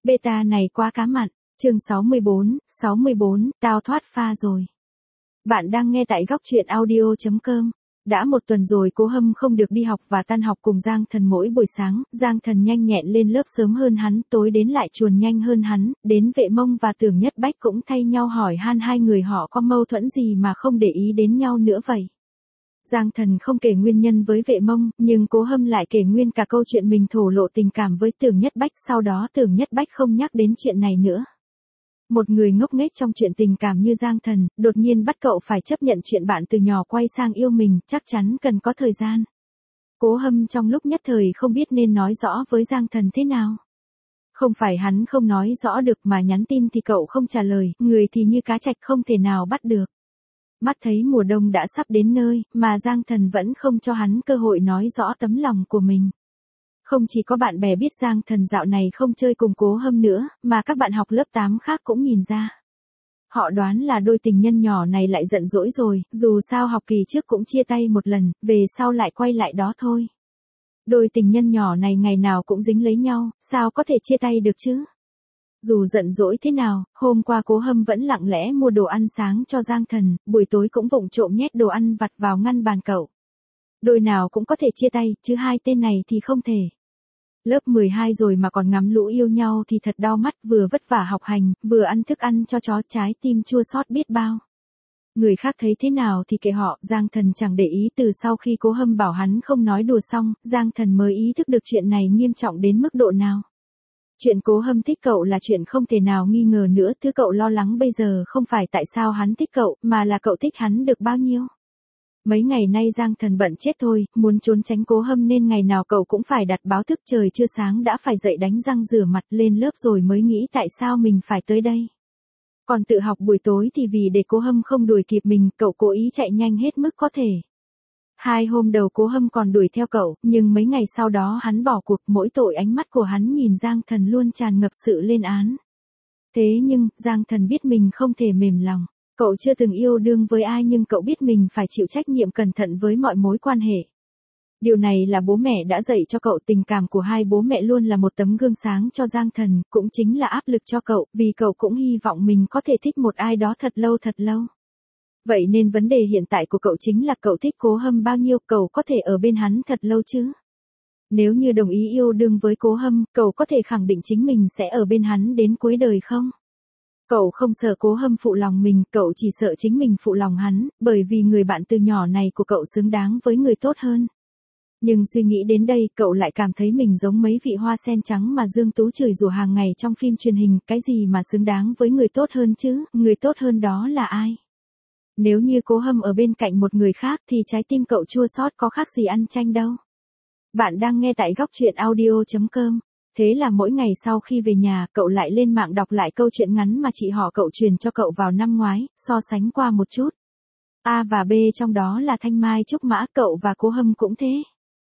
Beta này quá cá mặn. Chương 64, tao thoát pha rồi. Bạn đang nghe tại góc truyện audio.com. Đã một tuần rồi Cố Hâm không được đi học và tan học cùng Giang Thần mỗi buổi sáng, Giang Thần nhanh nhẹn lên lớp sớm hơn hắn, tối đến lại chuồn nhanh hơn hắn, đến Vệ Mông và Tưởng Nhất Bách cũng thay nhau hỏi han hai người họ có mâu thuẫn gì mà không để ý đến nhau nữa vậy. Giang Thần không kể nguyên nhân với Vệ Mông, nhưng Cố Hâm lại kể nguyên cả câu chuyện mình thổ lộ tình cảm với Tưởng Nhất Bách, sau đó Tưởng Nhất Bách không nhắc đến chuyện này nữa. Một người ngốc nghếch trong chuyện tình cảm như Giang Thần, đột nhiên bắt cậu phải chấp nhận chuyện bạn từ nhỏ quay sang yêu mình, chắc chắn cần có thời gian. Cố Hâm trong lúc nhất thời không biết nên nói rõ với Giang Thần thế nào. Không phải hắn không nói rõ được mà nhắn tin thì cậu không trả lời, người thì như cá trạch không thể nào bắt được. Mắt thấy mùa đông đã sắp đến nơi, mà Giang Thần vẫn không cho hắn cơ hội nói rõ tấm lòng của mình. Không chỉ có bạn bè biết Giang Thần dạo này không chơi cùng Cố Hâm nữa, mà các bạn học lớp 8 khác cũng nhìn ra. Họ đoán là đôi tình nhân nhỏ này lại giận dỗi rồi, dù sao học kỳ trước cũng chia tay một lần, về sau lại quay lại đó thôi. Đôi tình nhân nhỏ này ngày nào cũng dính lấy nhau, sao có thể chia tay được chứ? Dù giận dỗi thế nào, hôm qua Cố Hâm vẫn lặng lẽ mua đồ ăn sáng cho Giang Thần, buổi tối cũng vụng trộm nhét đồ ăn vặt vào ngăn bàn cậu. Đôi nào cũng có thể chia tay, chứ hai tên này thì không thể. Lớp 12 rồi mà còn ngắm lũ yêu nhau thì thật đau mắt, vừa vất vả học hành, vừa ăn thức ăn cho chó, trái tim chua xót biết bao. Người khác thấy thế nào thì kệ họ, Giang Thần chẳng để ý. Từ sau khi Cố Hâm bảo hắn không nói đùa xong, Giang Thần mới ý thức được chuyện này nghiêm trọng đến mức độ nào. Chuyện Cố Hâm thích cậu là chuyện không thể nào nghi ngờ nữa, thứ cậu lo lắng bây giờ không phải tại sao hắn thích cậu, mà là cậu thích hắn được bao nhiêu. Mấy ngày nay Giang Thần bận chết thôi, muốn trốn tránh Cố Hâm nên ngày nào cậu cũng phải đặt báo thức, trời chưa sáng đã phải dậy đánh răng rửa mặt lên lớp rồi mới nghĩ tại sao mình phải tới đây. Còn tự học buổi tối thì vì để Cố Hâm không đuổi kịp mình, cậu cố ý chạy nhanh hết mức có thể. 2 hôm đầu Cố Hâm còn đuổi theo cậu, nhưng mấy ngày sau đó hắn bỏ cuộc, mỗi tội ánh mắt của hắn nhìn Giang Thần luôn tràn ngập sự lên án. Thế nhưng, Giang Thần biết mình không thể mềm lòng. Cậu chưa từng yêu đương với ai nhưng cậu biết mình phải chịu trách nhiệm cẩn thận với mọi mối quan hệ. Điều này là bố mẹ đã dạy cho cậu, tình cảm của hai bố mẹ luôn là một tấm gương sáng cho Giang Thần, cũng chính là áp lực cho cậu, vì cậu cũng hy vọng mình có thể thích một ai đó thật lâu. Vậy nên vấn đề hiện tại của cậu chính là cậu thích Cố Hâm bao nhiêu, cậu có thể ở bên hắn thật lâu chứ? Nếu như đồng ý yêu đương với Cố Hâm, cậu có thể khẳng định chính mình sẽ ở bên hắn đến cuối đời không? Cậu không sợ Cố Hâm phụ lòng mình, cậu chỉ sợ chính mình phụ lòng hắn, bởi vì người bạn từ nhỏ này của cậu xứng đáng với người tốt hơn. Nhưng suy nghĩ đến đây, cậu lại cảm thấy mình giống mấy vị hoa sen trắng mà Dương Tú chửi rủa hàng ngày trong phim truyền hình, cái gì mà xứng đáng với người tốt hơn chứ, người tốt hơn đó là ai? Nếu như Cố Hâm ở bên cạnh một người khác thì trái tim cậu chua xót có khác gì ăn chanh đâu. Bạn đang nghe tại góc truyện audio.com. Thế là mỗi ngày sau khi về nhà, cậu lại lên mạng đọc lại câu chuyện ngắn mà chị họ cậu truyền cho cậu vào năm ngoái, so sánh qua một chút. A và B trong đó là Thanh Mai Trúc Mã, cậu và Cố Hâm cũng thế.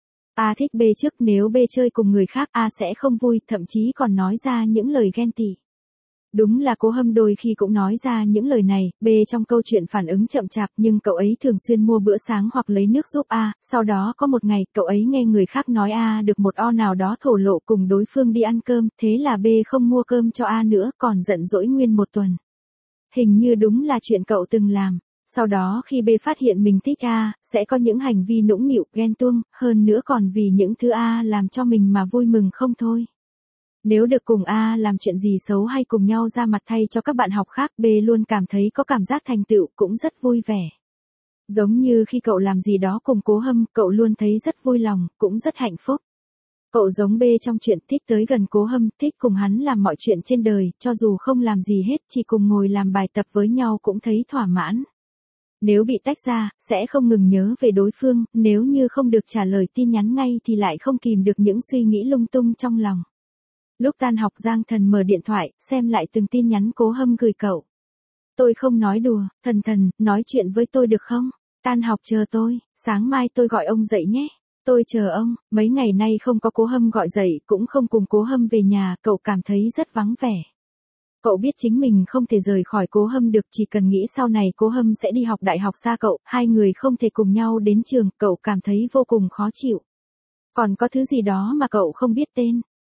A thích B trước, nếu B chơi cùng người khác A sẽ không vui, thậm chí còn nói ra những lời ghen tị. Đúng là Cố Hâm đôi khi cũng nói ra những lời này, B trong câu chuyện phản ứng chậm chạp nhưng cậu ấy thường xuyên mua bữa sáng hoặc lấy nước giúp A, sau đó có một ngày cậu ấy nghe người khác nói A được một o nào đó thổ lộ cùng đối phương đi ăn cơm, thế là B không mua cơm cho A nữa, còn giận dỗi nguyên một tuần. Hình như đúng là chuyện cậu từng làm. Sau đó khi B phát hiện mình thích A, sẽ có những hành vi nũng nịu, ghen tuông, hơn nữa còn vì những thứ A làm cho mình mà vui mừng không thôi. Nếu được cùng A làm chuyện gì xấu hay cùng nhau ra mặt thay cho các bạn học khác, B luôn cảm thấy có cảm giác thành tựu, cũng rất vui vẻ. Giống như khi cậu làm gì đó cùng Cố Hâm, cậu luôn thấy rất vui lòng, cũng rất hạnh phúc. Cậu giống B trong chuyện thích tới gần Cố Hâm, thích cùng hắn làm mọi chuyện trên đời, cho dù không làm gì hết, chỉ cùng ngồi làm bài tập với nhau cũng thấy thỏa mãn. Nếu bị tách ra, sẽ không ngừng nhớ về đối phương, nếu như không được trả lời tin nhắn ngay thì lại không kìm được những suy nghĩ lung tung trong lòng. Lúc tan học Giang Thần mở điện thoại, xem lại từng tin nhắn Cố Hâm gửi cậu. Tôi không nói đùa, Thần, nói chuyện với tôi được không? Tan học chờ tôi, sáng mai tôi gọi ông dậy nhé. Tôi chờ ông, mấy ngày nay không có Cố Hâm gọi dậy, cũng không cùng Cố Hâm về nhà, cậu cảm thấy rất vắng vẻ. Cậu biết chính mình không thể rời khỏi Cố Hâm được, chỉ cần nghĩ sau này Cố Hâm sẽ đi học đại học xa cậu, hai người không thể cùng nhau đến trường, cậu cảm thấy vô cùng khó chịu. Còn có thứ gì đó mà cậu không biết tên.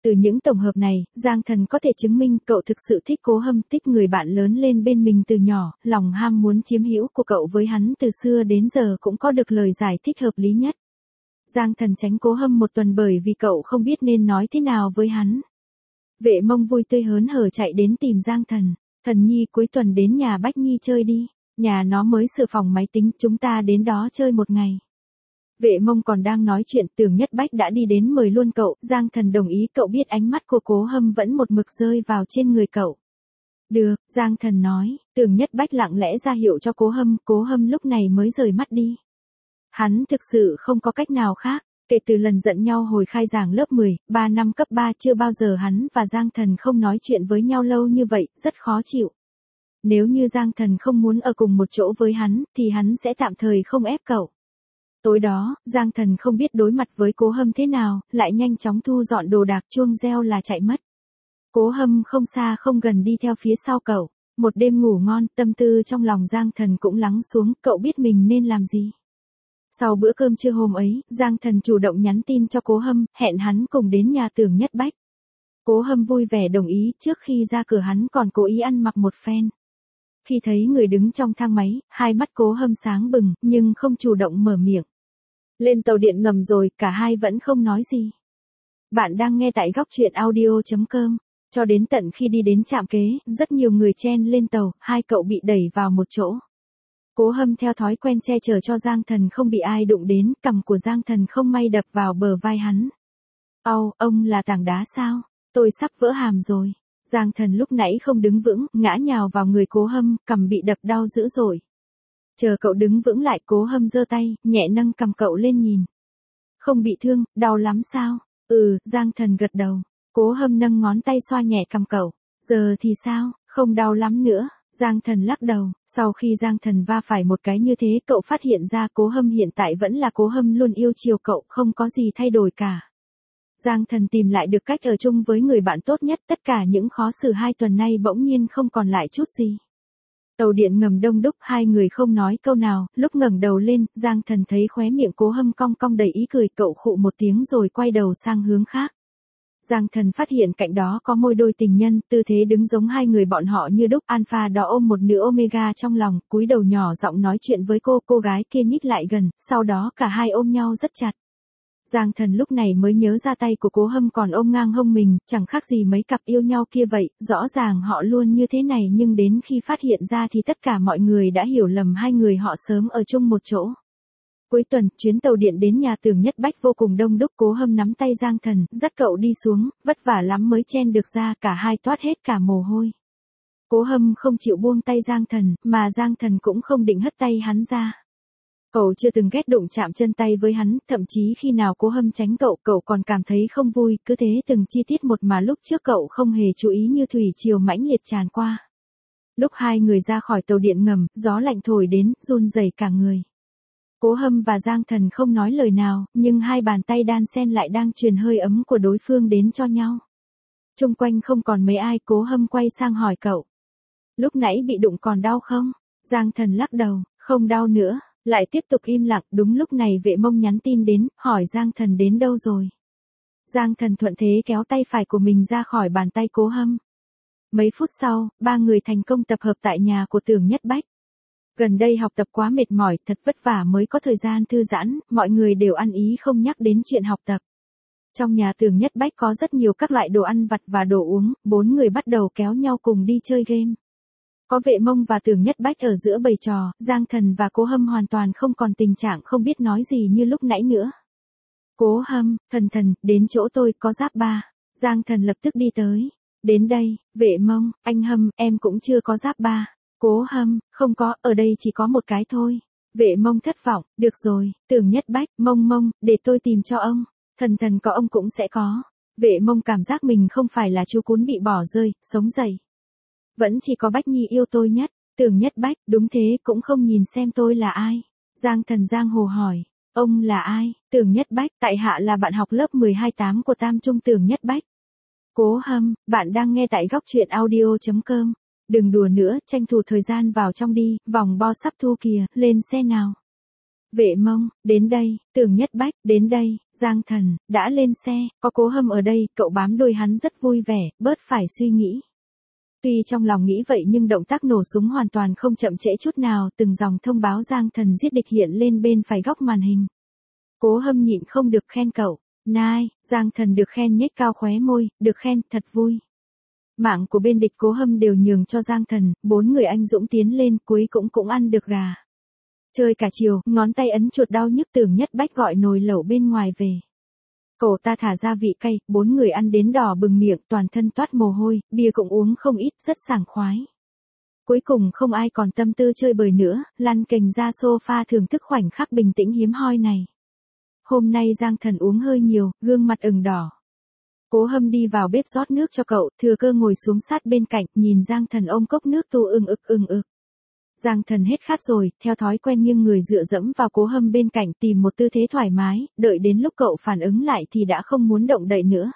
Từ những tổng hợp này, Giang Thần có thể chứng minh cậu thực sự thích Cố Hâm, thích người bạn lớn lên bên mình từ nhỏ, lòng ham muốn chiếm hữu của cậu với hắn từ xưa đến giờ cũng có được lời giải thích hợp lý nhất. Giang Thần tránh Cố Hâm một tuần bởi vì cậu không biết nên nói thế nào với hắn. Vệ Mông vui tươi hớn hở chạy đến tìm Giang Thần. Thần nhi cuối tuần đến nhà Bách Nhi chơi đi. Nhà nó mới sửa phòng máy tính, chúng ta đến đó chơi một ngày. Vệ Mông còn đang nói chuyện, Tưởng Nhất Bách đã đi đến mời luôn cậu. Giang Thần đồng ý, cậu biết ánh mắt của Cố Hâm vẫn một mực rơi vào trên người cậu. Được, Giang Thần nói. Tưởng Nhất Bách lặng lẽ ra hiệu cho Cố Hâm lúc này mới rời mắt đi. Hắn thực sự không có cách nào khác. Kể từ lần giận nhau hồi khai giảng lớp 10, 3 năm cấp 3 chưa bao giờ hắn và Giang Thần không nói chuyện với nhau lâu như vậy, rất khó chịu. Nếu như Giang Thần không muốn ở cùng một chỗ với hắn, thì hắn sẽ tạm thời không ép cậu. Tối đó, Giang Thần không biết đối mặt với Cố Hâm thế nào, lại nhanh chóng thu dọn đồ đạc, chuông reo là chạy mất. Cố Hâm không xa không gần đi theo phía sau cậu. Một đêm ngủ ngon, tâm tư trong lòng Giang Thần cũng lắng xuống, cậu biết mình nên làm gì. Sau bữa cơm trưa hôm ấy, Giang Thần chủ động nhắn tin cho Cố Hâm, hẹn hắn cùng đến nhà Tưởng Nhất Bách. Cố Hâm vui vẻ đồng ý, trước khi ra cửa hắn còn cố ý ăn mặc một phen. Khi thấy người đứng trong thang máy, hai mắt Cố Hâm sáng bừng, nhưng không chủ động mở miệng. Lên tàu điện ngầm rồi, cả hai vẫn không nói gì. Bạn đang nghe tại góc truyện audio.com. Cho đến tận khi đi đến trạm kế, rất nhiều người chen lên tàu, hai cậu bị đẩy vào một chỗ. Cố Hâm theo thói quen che chở cho Giang Thần không bị ai đụng đến, cằm của Giang Thần không may đập vào bờ vai hắn. Ông là tảng đá sao? Tôi sắp vỡ hàm rồi. Giang Thần lúc nãy không đứng vững, ngã nhào vào người Cố Hâm, cằm bị đập đau dữ dội. Chờ cậu đứng vững lại, Cố Hâm giơ tay, nhẹ nâng cằm cậu lên nhìn. Không bị thương, đau lắm sao? Giang Thần gật đầu. Cố Hâm nâng ngón tay xoa nhẹ cằm cậu. Giờ thì sao, không đau lắm nữa. Giang Thần lắc đầu, sau khi Giang Thần va phải một cái như thế, cậu phát hiện ra Cố Hâm hiện tại vẫn là Cố Hâm luôn yêu chiều cậu, không có gì thay đổi cả. Giang Thần tìm lại được cách ở chung với người bạn tốt nhất, tất cả những khó xử 2 tuần nay bỗng nhiên không còn lại chút gì. Tàu điện ngầm đông đúc, hai người không nói câu nào, lúc ngẩng đầu lên, Giang Thần thấy khóe miệng Cố Hâm cong cong đầy ý cười, cậu khụ một tiếng rồi quay đầu sang hướng khác. Giang Thần phát hiện cạnh đó có môi đôi tình nhân, tư thế đứng giống hai người bọn họ như đúc, Alpha đó ôm một nửa Omega trong lòng, cúi đầu nhỏ giọng nói chuyện với cô gái kia nhích lại gần, sau đó cả hai ôm nhau rất chặt. Giang Thần lúc này mới nhớ ra tay của Cố Hâm còn ôm ngang hông mình, chẳng khác gì mấy cặp yêu nhau kia vậy, rõ ràng họ luôn như thế này nhưng đến khi phát hiện ra thì tất cả mọi người đã hiểu lầm hai người họ sớm ở chung một chỗ. Cuối tuần, chuyến tàu điện đến nhà Tưởng Nhất Bách vô cùng đông đúc, Cố Hâm nắm tay Giang Thần, dắt cậu đi xuống, vất vả lắm mới chen được ra, cả hai toát hết cả mồ hôi. Cố Hâm không chịu buông tay Giang Thần, mà Giang Thần cũng không định hất tay hắn ra. Cậu chưa từng ghét đụng chạm chân tay với hắn, thậm chí khi nào Cố Hâm tránh cậu còn cảm thấy không vui, cứ thế từng chi tiết một mà lúc trước cậu không hề chú ý như thủy triều mãnh liệt tràn qua. Lúc hai người ra khỏi tàu điện ngầm, gió lạnh thổi đến, run rẩy cả người. Cố Hâm và Giang Thần không nói lời nào, nhưng hai bàn tay đan xen lại đang truyền hơi ấm của đối phương đến cho nhau. Chung quanh không còn mấy ai, Cố Hâm quay sang hỏi cậu. Lúc nãy bị đụng còn đau không? Giang Thần lắc đầu, không đau nữa, lại tiếp tục im lặng. Đúng lúc này Vệ Mông nhắn tin đến, hỏi Giang Thần đến đâu rồi. Giang Thần thuận thế kéo tay phải của mình ra khỏi bàn tay Cố Hâm. Mấy phút sau, ba người thành công tập hợp tại nhà của Tưởng Nhất Bách. Gần đây học tập quá mệt mỏi, thật vất vả mới có thời gian thư giãn, mọi người đều ăn ý không nhắc đến chuyện học tập. Trong nhà Tưởng Nhất Bách có rất nhiều các loại đồ ăn vặt và đồ uống, 4 người bắt đầu kéo nhau cùng đi chơi game. Có Vệ Mông và Tưởng Nhất Bách ở giữa bầy trò, Giang Thần và Cố Hâm hoàn toàn không còn tình trạng không biết nói gì như lúc nãy nữa. Cố Hâm, Thần, đến chỗ tôi có giáp ba. Giang Thần lập tức đi tới. Đến đây, Vệ Mông, anh Hâm, em cũng chưa có giáp ba. Cố Hâm, không có, ở đây chỉ có một cái thôi. Vệ Mông thất vọng, được rồi, Tưởng Nhất Bách, Mông, để tôi tìm cho ông. Thần có ông cũng sẽ có. Vệ Mông cảm giác mình không phải là chú cún bị bỏ rơi, sống dậy. Vẫn chỉ có Bách Nhi yêu tôi nhất. Tưởng Nhất Bách, đúng thế, cũng không nhìn xem tôi là ai. Giang Thần giang hồ hỏi, ông là ai? Tưởng Nhất Bách, tại hạ là bạn học lớp 12-8 của Tam Trung Tưởng Nhất Bách. Cố Hâm, bạn đang nghe tại góc truyện audio.com. Đừng đùa nữa, tranh thủ thời gian vào trong đi, vòng bo sắp thu kìa, lên xe nào. Vệ Mông, đến đây, Tưởng Nhất Bách, đến đây, Giang Thần, đã lên xe, có Cố Hâm ở đây, cậu bám đuôi hắn rất vui vẻ, bớt phải suy nghĩ. Tuy trong lòng nghĩ vậy nhưng động tác nổ súng hoàn toàn không chậm trễ chút nào, từng dòng thông báo Giang Thần giết địch hiện lên bên phải góc màn hình. Cố Hâm nhịn không được khen cậu, nai, Giang Thần được khen nhếch cao khóe môi, được khen, thật vui. Mạng của bên địch Cố Hâm đều nhường cho Giang Thần, 4 người anh dũng tiến lên, cuối cũng ăn được gà. Chơi cả chiều, ngón tay ấn chuột đau nhức, Tưởng Nhất Bách gọi nồi lẩu bên ngoài về. Cậu ta thả gia vị cay, 4 người ăn đến đỏ bừng miệng, toàn thân toát mồ hôi, bia cũng uống không ít, rất sảng khoái. Cuối cùng không ai còn tâm tư chơi bời nữa, lăn kềnh ra sofa thưởng thức khoảnh khắc bình tĩnh hiếm hoi này. Hôm nay Giang Thần uống hơi nhiều, gương mặt ửng đỏ. Cố Hâm đi vào bếp rót nước cho cậu, thừa cơ ngồi xuống sát bên cạnh, nhìn Giang Thần ôm cốc nước tu ưng ực. Giang Thần hết khát rồi, theo thói quen nghiêng người dựa dẫm vào Cố Hâm bên cạnh tìm một tư thế thoải mái, đợi đến lúc cậu phản ứng lại thì đã không muốn động đậy nữa.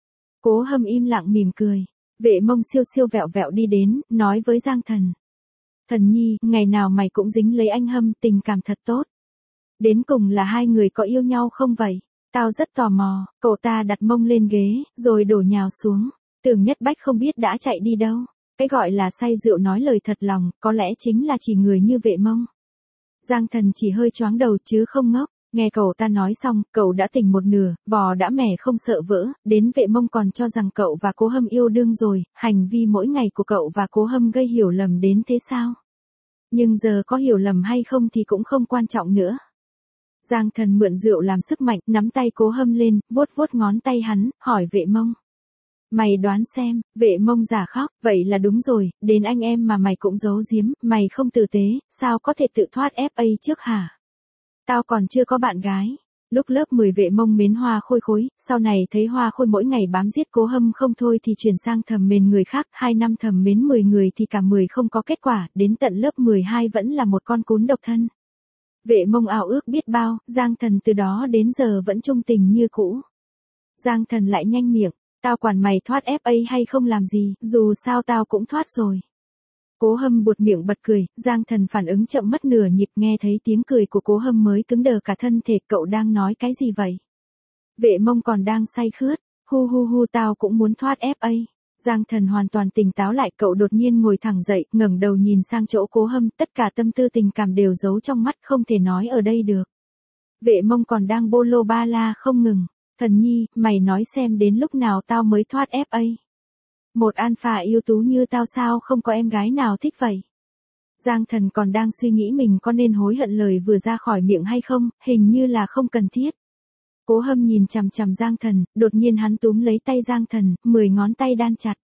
Cố Hâm im lặng mỉm cười. Vệ Mông siêu vẹo vẹo đi đến, nói với Giang Thần. Thần nhi, ngày nào mày cũng dính lấy anh Hâm, tình cảm thật tốt. Đến cùng là hai người có yêu nhau không vậy? Tao rất tò mò, cậu ta đặt mông lên ghế, rồi đổ nhào xuống. Tưởng Nhất Bách không biết đã chạy đi đâu. Cái gọi là say rượu nói lời thật lòng, có lẽ chính là chỉ người như Vệ Mông. Giang Thần chỉ hơi choáng đầu chứ không ngốc, nghe cậu ta nói xong, cậu đã tỉnh một nửa, vò đã mẻ không sợ vỡ, đến Vệ Mông còn cho rằng cậu và Cố Hâm yêu đương rồi, hành vi mỗi ngày của cậu và Cố Hâm gây hiểu lầm đến thế sao? Nhưng giờ có hiểu lầm hay không thì cũng không quan trọng nữa. Giang Thần mượn rượu làm sức mạnh, nắm tay Cố Hâm lên, vuốt ngón tay hắn, hỏi Vệ Mông. Mày đoán xem, Vệ Mông giả khóc, vậy là đúng rồi, đến anh em mà mày cũng giấu giếm, mày không tử tế, sao có thể tự thoát FA trước hả? Tao còn chưa có bạn gái. Lúc lớp 10 Vệ Mông mến Hoa Khôi khối, sau này thấy Hoa Khôi mỗi ngày bám giết Cố Hâm không thôi thì chuyển sang thầm mến người khác, 2 năm thầm mến 10 người thì cả 10 không có kết quả, đến tận lớp 12 vẫn là một con cún độc thân. Vệ Mông ao ước biết bao, Giang Thần từ đó đến giờ vẫn trung tình như cũ. Giang Thần lại nhanh miệng. Tao quản mày thoát FA hay không làm gì, dù sao tao cũng thoát rồi. Cố Hâm buột miệng bật cười, Giang Thần phản ứng chậm mất nửa nhịp, nghe thấy tiếng cười của Cố Hâm mới cứng đờ cả thân thể, cậu đang nói cái gì vậy? Vệ Mông còn đang say khướt, hu tao cũng muốn thoát FA. Giang Thần hoàn toàn tỉnh táo lại, cậu đột nhiên ngồi thẳng dậy, ngẩng đầu nhìn sang chỗ Cố Hâm, tất cả tâm tư tình cảm đều giấu trong mắt, không thể nói ở đây được. Vệ Mông còn đang bô lô ba la không ngừng. Thần nhi, mày nói xem đến lúc nào tao mới thoát FA. Một alpha ưu tú như tao sao không có em gái nào thích vậy? Giang Thần còn đang suy nghĩ mình có nên hối hận lời vừa ra khỏi miệng hay không, hình như là không cần thiết. Cố Hâm nhìn chằm Giang Thần, đột nhiên hắn túm lấy tay Giang Thần, 10 ngón tay đan chặt.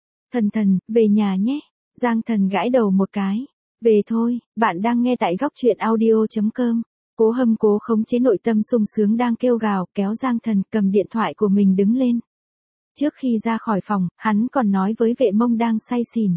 Thần, về nhà nhé. Giang Thần gãi đầu một cái. Về thôi, bạn đang nghe tại góc truyện audio.com. Cố Hâm cố khống chế nội tâm sung sướng đang kêu gào, kéo Giang Thần cầm điện thoại của mình đứng lên. Trước khi ra khỏi phòng, hắn còn nói với Vệ Mông đang say xỉn.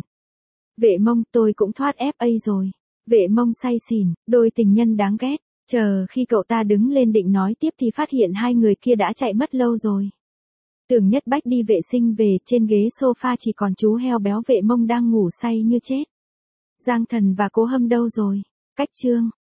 Vệ Mông, tôi cũng thoát FA rồi. Vệ Mông say xỉn, đôi tình nhân đáng ghét. Chờ khi cậu ta đứng lên định nói tiếp thì phát hiện hai người kia đã chạy mất lâu rồi. Tưởng Nhất Bách đi vệ sinh về, trên ghế sofa chỉ còn chú heo béo Vệ Mông đang ngủ say như chết. Giang Thần và Cố Hâm đâu rồi? Cách chương.